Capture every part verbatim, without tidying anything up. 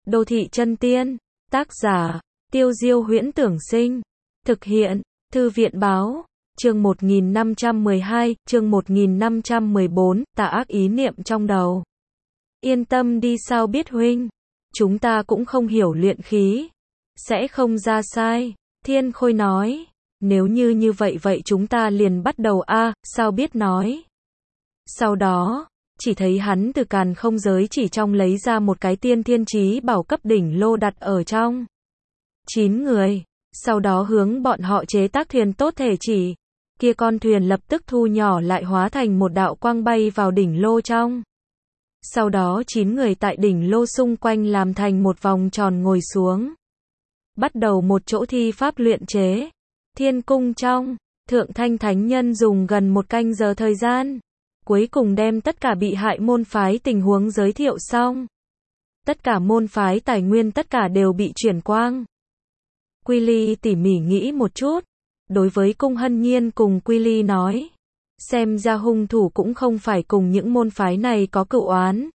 Đô thị chân tiên, tác giả, Tiêu Diêu Huyễn Tưởng Sinh, thực hiện, Thư viện Báo, chương một nghìn năm trăm mười hai, chương một nghìn năm trăm mười bốn, tà ác ý niệm trong đầu. Yên tâm đi, sao biết huynh, chúng ta cũng không hiểu luyện khí, sẽ không ra sai. Thiên Khôi nói, nếu như như vậy vậy chúng ta liền bắt đầu a, sao biết nói. Sau đó, chỉ thấy hắn từ càn không giới chỉ trong lấy ra một cái tiên thiên chí bảo cấp đỉnh lô đặt ở trong. Chín người, sau đó hướng bọn họ chế tác thuyền tốt thể chỉ. Kia con thuyền lập tức thu nhỏ lại hóa thành một đạo quang bay vào đỉnh lô trong. Sau đó chín người tại đỉnh lô xung quanh làm thành một vòng tròn ngồi xuống. Bắt đầu một chỗ thi pháp luyện chế. Thiên cung trong, Thượng Thanh Thánh Nhân dùng gần một canh giờ thời gian. Cuối cùng đem tất cả bị hại môn phái tình huống giới thiệu xong. Tất cả môn phái tài nguyên tất cả đều bị chuyển quang. Quy Ly tỉ mỉ nghĩ một chút. Đối với Cung Hân Nhiên cùng Quy Ly nói. Xem ra hung thủ cũng không phải cùng những môn phái này có cựu oán.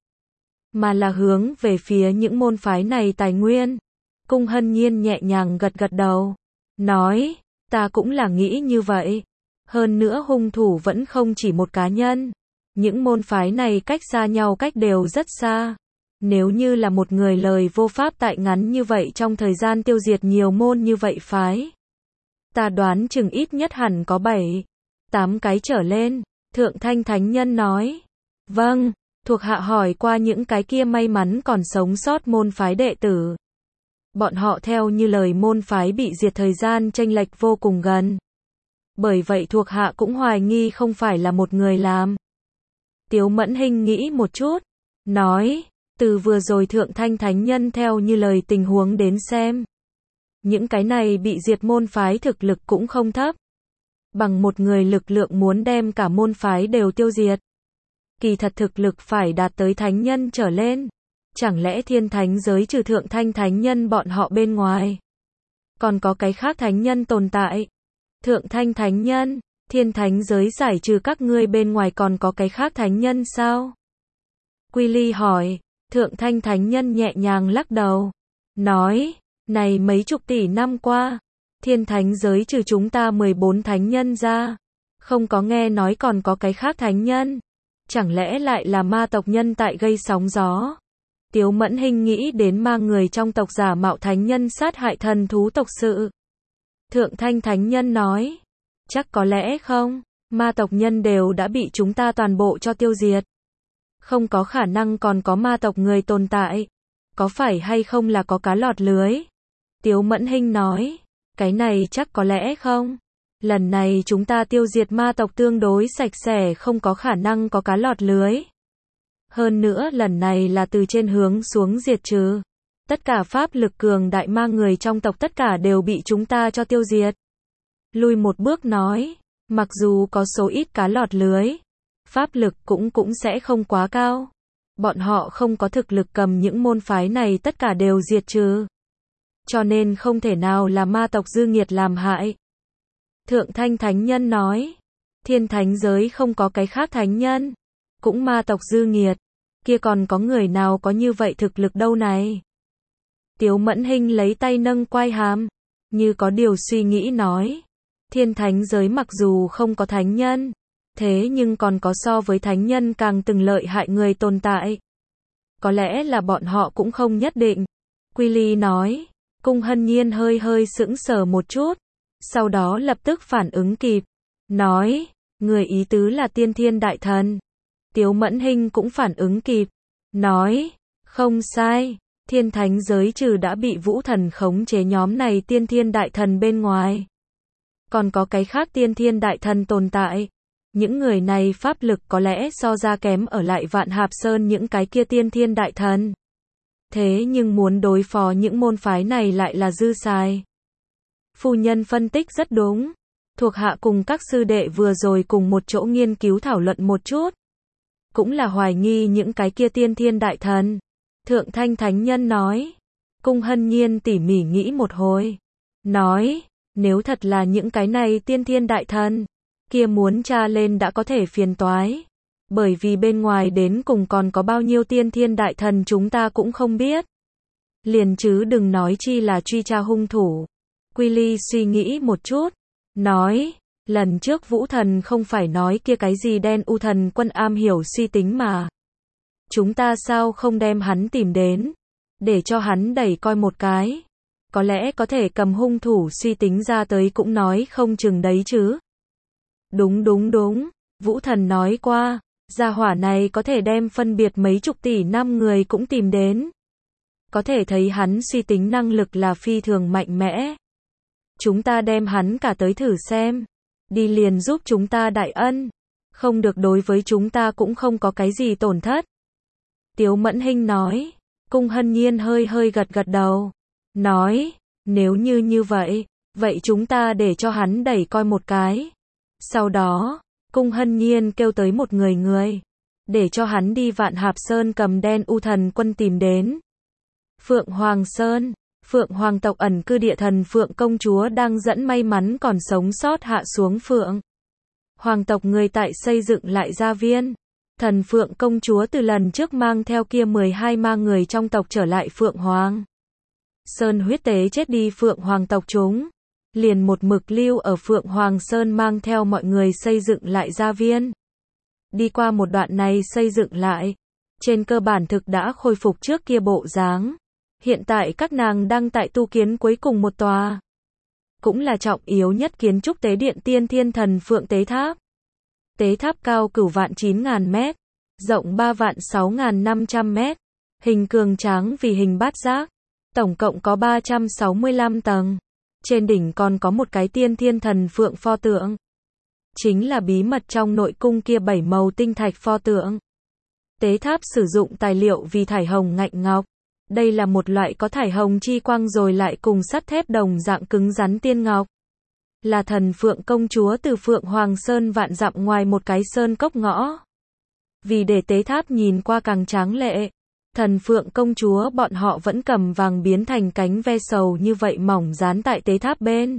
Mà là hướng về phía những môn phái này tài nguyên. Cung Hân Nhiên nhẹ nhàng gật gật đầu. Nói, ta cũng là nghĩ như vậy. Hơn nữa hung thủ vẫn không chỉ một cá nhân. Những môn phái này cách xa nhau cách đều rất xa. Nếu như là một người lời vô pháp tại ngắn như vậy trong thời gian tiêu diệt nhiều môn như vậy phái. Ta đoán chừng ít nhất hẳn có bảy, tám cái trở lên. Thượng Thanh Thánh Nhân nói. Vâng, thuộc hạ hỏi qua những cái kia may mắn còn sống sót môn phái đệ tử. Bọn họ theo như lời môn phái bị diệt thời gian chênh lệch vô cùng gần. Bởi vậy thuộc hạ cũng hoài nghi không phải là một người làm. Tiếu Mẫn Hinh nghĩ một chút. Nói, từ vừa rồi Thượng Thanh Thánh Nhân theo như lời tình huống đến xem. Những cái này bị diệt môn phái thực lực cũng không thấp. Bằng một người lực lượng muốn đem cả môn phái đều tiêu diệt. Kỳ thật thực lực phải đạt tới thánh nhân trở lên. Chẳng lẽ thiên thánh giới trừ Thượng Thanh Thánh Nhân bọn họ bên ngoài. Còn có cái khác thánh nhân tồn tại. Thượng Thanh Thánh Nhân, thiên thánh giới giải trừ các ngươi bên ngoài còn có cái khác thánh nhân sao? Quy Ly hỏi, Thượng Thanh Thánh Nhân nhẹ nhàng lắc đầu. Nói, này mấy chục tỷ năm qua, thiên thánh giới trừ chúng ta mười bốn thánh nhân ra. Không có nghe nói còn có cái khác thánh nhân. Chẳng lẽ lại là ma tộc nhân tại gây sóng gió? Tiếu Mẫn Hinh nghĩ đến ma người trong tộc giả mạo thánh nhân sát hại thần thú tộc sự. Thượng Thanh Thánh Nhân nói, chắc có lẽ không, ma tộc nhân đều đã bị chúng ta toàn bộ cho tiêu diệt. Không có khả năng còn có ma tộc người tồn tại. Có phải hay không là có cá lọt lưới? Tiếu Mẫn Hinh nói, cái này chắc có lẽ không. Lần này chúng ta tiêu diệt ma tộc tương đối sạch sẽ, không có khả năng có cá lọt lưới. Hơn nữa lần này là từ trên hướng xuống diệt trừ. Tất cả pháp lực cường đại ma người trong tộc tất cả đều bị chúng ta cho tiêu diệt. Lùi một bước nói, mặc dù có số ít cá lọt lưới, pháp lực cũng cũng sẽ không quá cao. Bọn họ không có thực lực cầm những môn phái này tất cả đều diệt trừ. Cho nên không thể nào là ma tộc dư nghiệt làm hại. Thượng Thanh Thánh Nhân nói, thiên thánh giới không có cái khác thánh nhân. Cũng ma tộc dư nghiệt. Kia còn có người nào có như vậy thực lực đâu này? Tiếu Mẫn Hinh lấy tay nâng quai hàm. Như có điều suy nghĩ nói. Thiên thánh giới mặc dù không có thánh nhân. Thế nhưng còn có so với thánh nhân càng từng lợi hại người tồn tại. Có lẽ là bọn họ cũng không nhất định. Quy Ly nói. Cung Hân Nhiên hơi hơi sững sờ một chút. Sau đó lập tức phản ứng kịp. Nói. Người ý tứ là tiên thiên đại thần. Tiếu Mẫn Hinh cũng phản ứng kịp. Nói. Không sai. Thiên thánh giới trừ đã bị vũ thần khống chế nhóm này tiên thiên đại thần bên ngoài. Còn có cái khác tiên thiên đại thần tồn tại. Những người này pháp lực có lẽ so ra kém ở lại Vạn Hạp Sơn những cái kia tiên thiên đại thần. Thế nhưng muốn đối phó những môn phái này lại là dư xài. Phu nhân phân tích rất đúng. Thuộc hạ cùng các sư đệ vừa rồi cùng một chỗ nghiên cứu thảo luận một chút. Cũng là hoài nghi những cái kia tiên thiên đại thần. Thượng Thanh Thánh Nhân nói. Cung Hân Nhiên tỉ mỉ nghĩ một hồi. Nói, nếu thật là những cái này tiên thiên đại thần, kia muốn tra lên đã có thể phiền toái. Bởi vì bên ngoài đến cùng còn có bao nhiêu tiên thiên đại thần chúng ta cũng không biết. Liền chứ đừng nói chi là truy tra hung thủ. Quy Ly suy nghĩ một chút, nói, lần trước Vũ Thần không phải nói kia cái gì đen u thần quân am hiểu suy tính mà. Chúng ta sao không đem hắn tìm đến, để cho hắn đẩy coi một cái. Có lẽ có thể cầm hung thủ suy tính ra tới cũng nói không chừng đấy chứ. Đúng đúng đúng, Vũ Thần nói qua, gia hỏa này có thể đem phân biệt mấy chục tỷ năm người cũng tìm đến. Có thể thấy hắn suy tính năng lực là phi thường mạnh mẽ. Chúng ta đem hắn cả tới thử xem. Đi liền giúp chúng ta đại ân. Không được đối với chúng ta cũng không có cái gì tổn thất. Tiếu Mẫn Hinh nói. Cung Hân Nhiên hơi hơi gật gật đầu. Nói, nếu như như vậy, vậy chúng ta để cho hắn đẩy coi một cái. Sau đó, Cung Hân Nhiên kêu tới một người người. Để cho hắn đi Vạn Hạp Sơn cầm đen u thần quân tìm đến. Phượng Hoàng Sơn, Phượng Hoàng tộc ẩn cư địa thần Phượng công chúa đang dẫn may mắn còn sống sót hạ xuống Phượng Hoàng tộc người tại xây dựng lại gia viên. Thần Phượng công chúa từ lần trước mang theo kia mười hai ma người trong tộc trở lại Phượng Hoàng Sơn huyết tế chết đi Phượng Hoàng tộc chúng. Liền một mực lưu ở Phượng Hoàng Sơn mang theo mọi người xây dựng lại gia viên. Đi qua một đoạn này xây dựng lại, trên cơ bản thực đã khôi phục trước kia bộ dáng. Hiện tại các nàng đang tại tu kiến cuối cùng một tòa. Cũng là trọng yếu nhất kiến trúc tế điện Tiên Thiên Thần Phượng Tế Tháp. Tế tháp cao cửu vạn chín ngàn mét, rộng ba vạn sáu ngàn năm trăm mét, hình cường tráng vì hình bát giác, tổng cộng có ba trăm sáu mươi lăm tầng. Trên đỉnh còn có một cái Tiên Thiên Thần Phượng pho tượng. Chính là bí mật trong nội cung kia bảy màu tinh thạch pho tượng. Tế tháp sử dụng tài liệu vì thải hồng ngạnh ngọc. Đây là một loại có thải hồng chi quang rồi lại cùng sắt thép đồng dạng cứng rắn tiên ngọc. Là thần Phượng công chúa từ Phượng Hoàng Sơn vạn dặm ngoài một cái sơn cốc ngõ. Vì để tế tháp nhìn qua càng tráng lệ, thần Phượng công chúa bọn họ vẫn cầm vàng biến thành cánh ve sầu như vậy mỏng dán tại tế tháp bên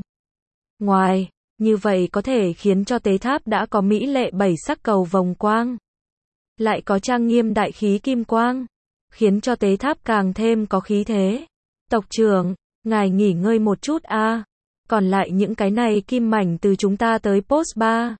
ngoài. Như vậy có thể khiến cho tế tháp đã có mỹ lệ bảy sắc cầu vòng quang. Lại có trang nghiêm đại khí kim quang. Khiến cho tế tháp càng thêm có khí thế. Tộc trưởng, ngài nghỉ ngơi một chút a. À. Còn lại những cái này kim mảnh từ chúng ta tới post ba.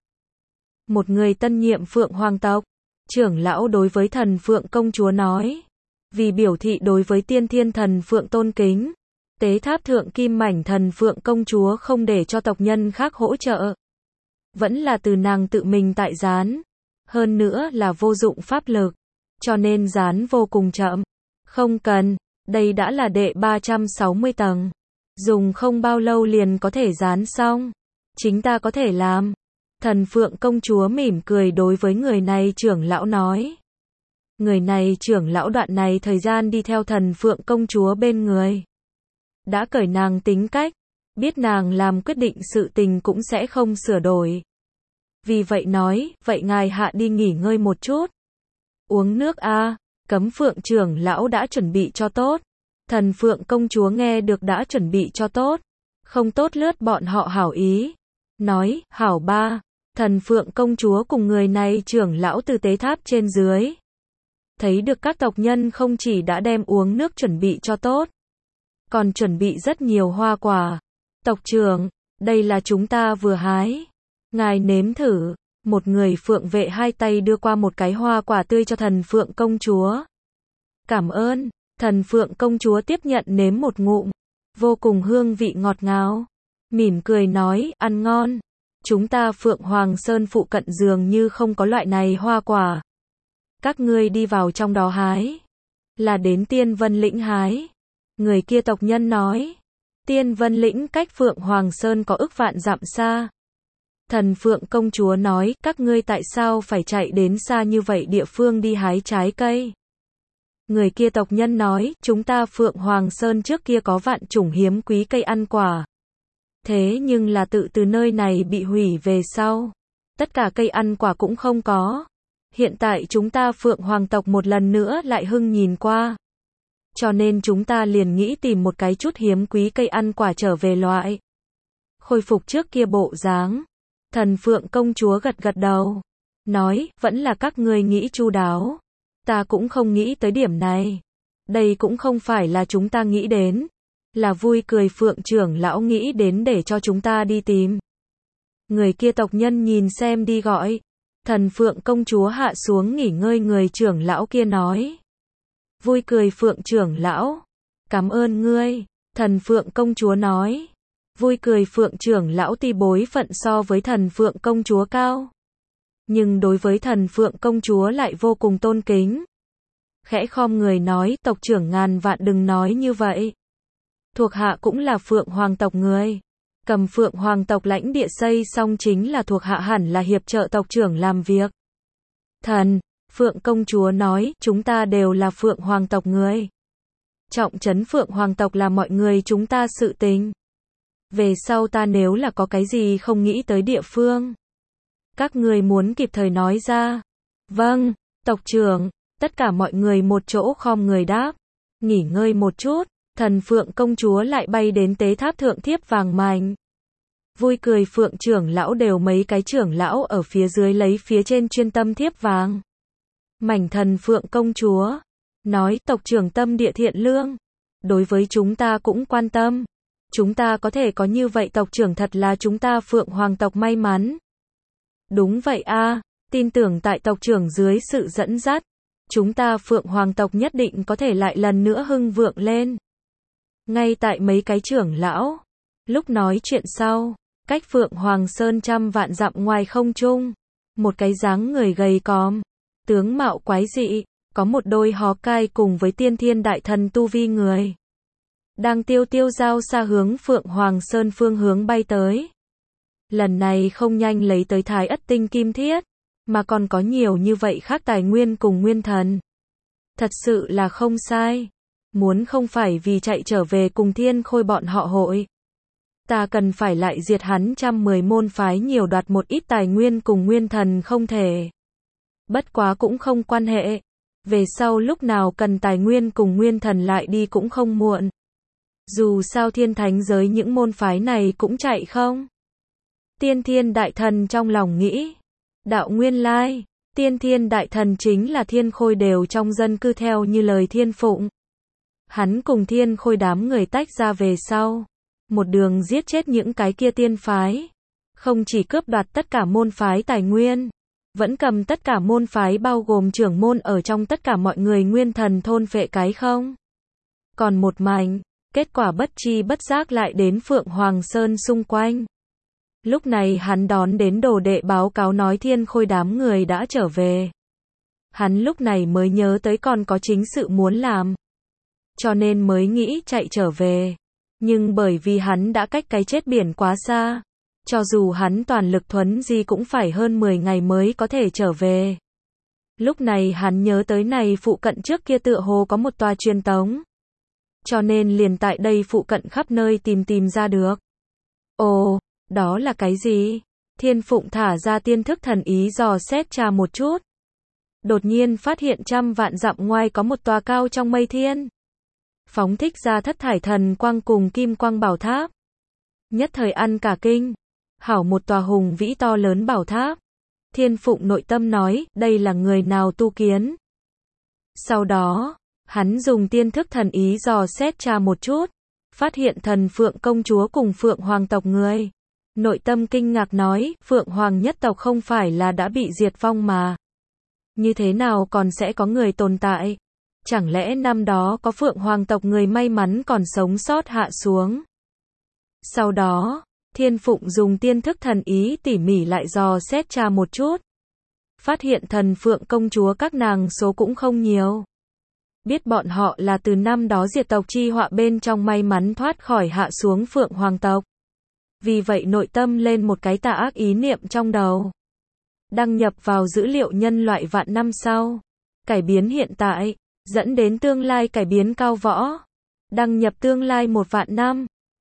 Một người tân nhiệm Phượng Hoàng tộc, trưởng lão đối với thần Phượng công chúa nói. Vì biểu thị đối với Tiên Thiên Thần Phượng tôn kính, tế tháp thượng kim mảnh thần Phượng công chúa không để cho tộc nhân khác hỗ trợ. Vẫn là từ nàng tự mình tại dán. Hơn nữa là vô dụng pháp lực. Cho nên dán vô cùng chậm. Không cần, đây đã là đệ ba trăm sáu mươi tầng. Dùng không bao lâu liền có thể dán xong. Chính ta có thể làm. Thần Phượng công chúa mỉm cười đối với người này trưởng lão nói. Người này trưởng lão đoạn này thời gian đi theo thần Phượng công chúa bên người. Đã cởi nàng tính cách. Biết nàng làm quyết định sự tình cũng sẽ không sửa đổi. Vì vậy nói, vậy ngài hạ đi nghỉ ngơi một chút. Uống nước a. À, Cấm Phượng trưởng lão đã chuẩn bị cho tốt. Thần Phượng công chúa nghe được đã chuẩn bị cho tốt. Không tốt lướt bọn họ hảo ý. Nói, hảo ba. Thần Phượng công chúa cùng người này trưởng lão từ tế tháp trên dưới. Thấy được các tộc nhân không chỉ đã đem uống nước chuẩn bị cho tốt. Còn chuẩn bị rất nhiều hoa quả. Tộc trưởng, đây là chúng ta vừa hái. Ngài nếm thử. Một người phượng vệ hai tay đưa qua một cái hoa quả tươi cho thần Phượng công chúa. Cảm ơn. Thần Phượng công chúa tiếp nhận nếm một ngụm. Vô cùng hương vị ngọt ngào. Mỉm cười nói, ăn ngon. Chúng ta Phượng Hoàng Sơn phụ cận dường như không có loại này hoa quả. Các ngươi đi vào trong đó hái. Là đến Tiên Vân Lĩnh hái. Người kia tộc nhân nói. Tiên Vân Lĩnh cách Phượng Hoàng Sơn có ức vạn dặm xa. Thần Phượng công chúa nói, các ngươi tại sao phải chạy đến xa như vậy địa phương đi hái trái cây? Người kia tộc nhân nói, chúng ta Phượng Hoàng Sơn trước kia có vạn chủng hiếm quý cây ăn quả. Thế nhưng là tự từ nơi này bị hủy về sau. Tất cả cây ăn quả cũng không có. Hiện tại chúng ta Phượng Hoàng tộc một lần nữa lại hưng nhìn qua. Cho nên chúng ta liền nghĩ tìm một cái chút hiếm quý cây ăn quả trở về loại. Khôi phục trước kia bộ dáng. Thần Phượng công chúa gật gật đầu. Nói, vẫn là các ngươi nghĩ chu đáo. Ta cũng không nghĩ tới điểm này. Đây cũng không phải là chúng ta nghĩ đến, là Vui Cười Phượng trưởng lão nghĩ đến để cho chúng ta đi tìm. Người kia tộc nhân nhìn xem đi gọi. Thần Phượng công chúa hạ xuống nghỉ ngơi, người trưởng lão kia nói. Vui Cười Phượng trưởng lão, cảm ơn ngươi. Thần Phượng công chúa nói. Vui Cười Phượng trưởng lão tuy bối phận so với Thần Phượng công chúa cao, nhưng đối với Thần Phượng công chúa lại vô cùng tôn kính. Khẽ khom người nói, tộc trưởng ngàn vạn đừng nói như vậy. Thuộc hạ cũng là Phượng Hoàng tộc người. Cầm Phượng Hoàng tộc lãnh địa xây xong chính là thuộc hạ hẳn là hiệp trợ tộc trưởng làm việc. Thần Phượng công chúa nói, chúng ta đều là Phượng Hoàng tộc người. Trọng trấn Phượng Hoàng tộc là mọi người chúng ta sự tình. Về sau ta nếu là có cái gì không nghĩ tới địa phương, các người muốn kịp thời nói ra. Vâng, tộc trưởng. Tất cả mọi người một chỗ khom người đáp. Nghỉ ngơi một chút, Thần Phượng công chúa lại bay đến tế tháp thượng thiếp vàng mảnh. Vui Cười Phượng trưởng lão đều mấy cái trưởng lão ở phía dưới lấy phía trên chuyên tâm thiếp vàng mảnh. Thần Phượng công chúa nói, tộc trưởng tâm địa thiện lương, đối với chúng ta cũng quan tâm. Chúng ta có thể có như vậy tộc trưởng thật là chúng ta Phượng Hoàng tộc may mắn. Đúng vậy a, tin tưởng tại tộc trưởng dưới sự dẫn dắt, chúng ta Phượng Hoàng tộc nhất định có thể lại lần nữa hưng vượng lên. Ngay tại mấy cái trưởng lão lúc nói chuyện sau, cách Phượng Hoàng Sơn trăm vạn dặm ngoài không trung, một cái dáng người gầy còm, tướng mạo quái dị, có một đôi hó cai cùng với tiên thiên đại thần tu vi người, đang tiêu tiêu giao xa hướng Phượng Hoàng Sơn phương hướng bay tới. Lần này không nhanh lấy tới Thái Ất Tinh Kim Thiết, mà còn có nhiều như vậy khác tài nguyên cùng nguyên thần. Thật sự là không sai. Muốn không phải vì chạy trở về cùng Thiên Khôi bọn họ hội, ta cần phải lại diệt hắn trăm mười môn phái nhiều đoạt một ít tài nguyên cùng nguyên thần không thể. Bất quá cũng không quan hệ. Về sau lúc nào cần tài nguyên cùng nguyên thần lại đi cũng không muộn. Dù sao thiên thánh giới những môn phái này cũng chạy không. Tiên thiên đại thần trong lòng nghĩ. Đạo nguyên lai, tiên thiên đại thần chính là Thiên Khôi đều trong dân cư theo như lời Thiên Phụng. Hắn cùng Thiên Khôi đám người tách ra về sau, một đường giết chết những cái kia tiên phái. Không chỉ cướp đoạt tất cả môn phái tài nguyên, vẫn cầm tất cả môn phái bao gồm trưởng môn ở trong tất cả mọi người nguyên thần thôn phệ cái không. Còn một mảnh, kết quả bất chi bất giác lại đến Phượng Hoàng Sơn xung quanh. Lúc này hắn đón đến đồ đệ báo cáo nói Thiên Khôi đám người đã trở về. Hắn lúc này mới nhớ tới còn có chính sự muốn làm, cho nên mới nghĩ chạy trở về. Nhưng bởi vì hắn đã cách cái chết biển quá xa, cho dù hắn toàn lực thuấn di cũng phải hơn mười ngày mới có thể trở về. Lúc này hắn nhớ tới này phụ cận trước kia tựa hồ có một tòa truyền tống, cho nên liền tại đây phụ cận khắp nơi tìm tìm ra được. Ồ, đó là cái gì? Thiên Phụng thả ra tiên thức thần ý dò xét tra một chút. Đột nhiên phát hiện trăm vạn dặm ngoài có một tòa cao trong mây thiên, phóng thích ra thất thải thần quang cùng kim quang bảo tháp. Nhất thời ăn cả kinh. Hảo một tòa hùng vĩ to lớn bảo tháp. Thiên Phụng nội tâm nói, đây là người nào tu kiến? Sau đó, hắn dùng tiên thức thần ý dò xét tra một chút, phát hiện Thần Phượng công chúa cùng Phượng Hoàng tộc người. Nội tâm kinh ngạc nói, Phượng Hoàng nhất tộc không phải là đã bị diệt vong mà. Như thế nào còn sẽ có người tồn tại? Chẳng lẽ năm đó có Phượng Hoàng tộc người may mắn còn sống sót hạ xuống? Sau đó, Thiên Phụng dùng tiên thức thần ý tỉ mỉ lại dò xét tra một chút. Phát hiện Thần Phượng công chúa các nàng số cũng không nhiều. Biết bọn họ là từ năm đó diệt tộc chi họa bên trong may mắn thoát khỏi hạ xuống Phượng Hoàng tộc. Vì vậy nội tâm lên một cái tà ác ý niệm trong đầu. Đăng nhập vào dữ liệu nhân loại vạn năm sau. Cải biến hiện tại, dẫn đến tương lai cải biến cao võ. Đăng nhập tương lai một vạn năm.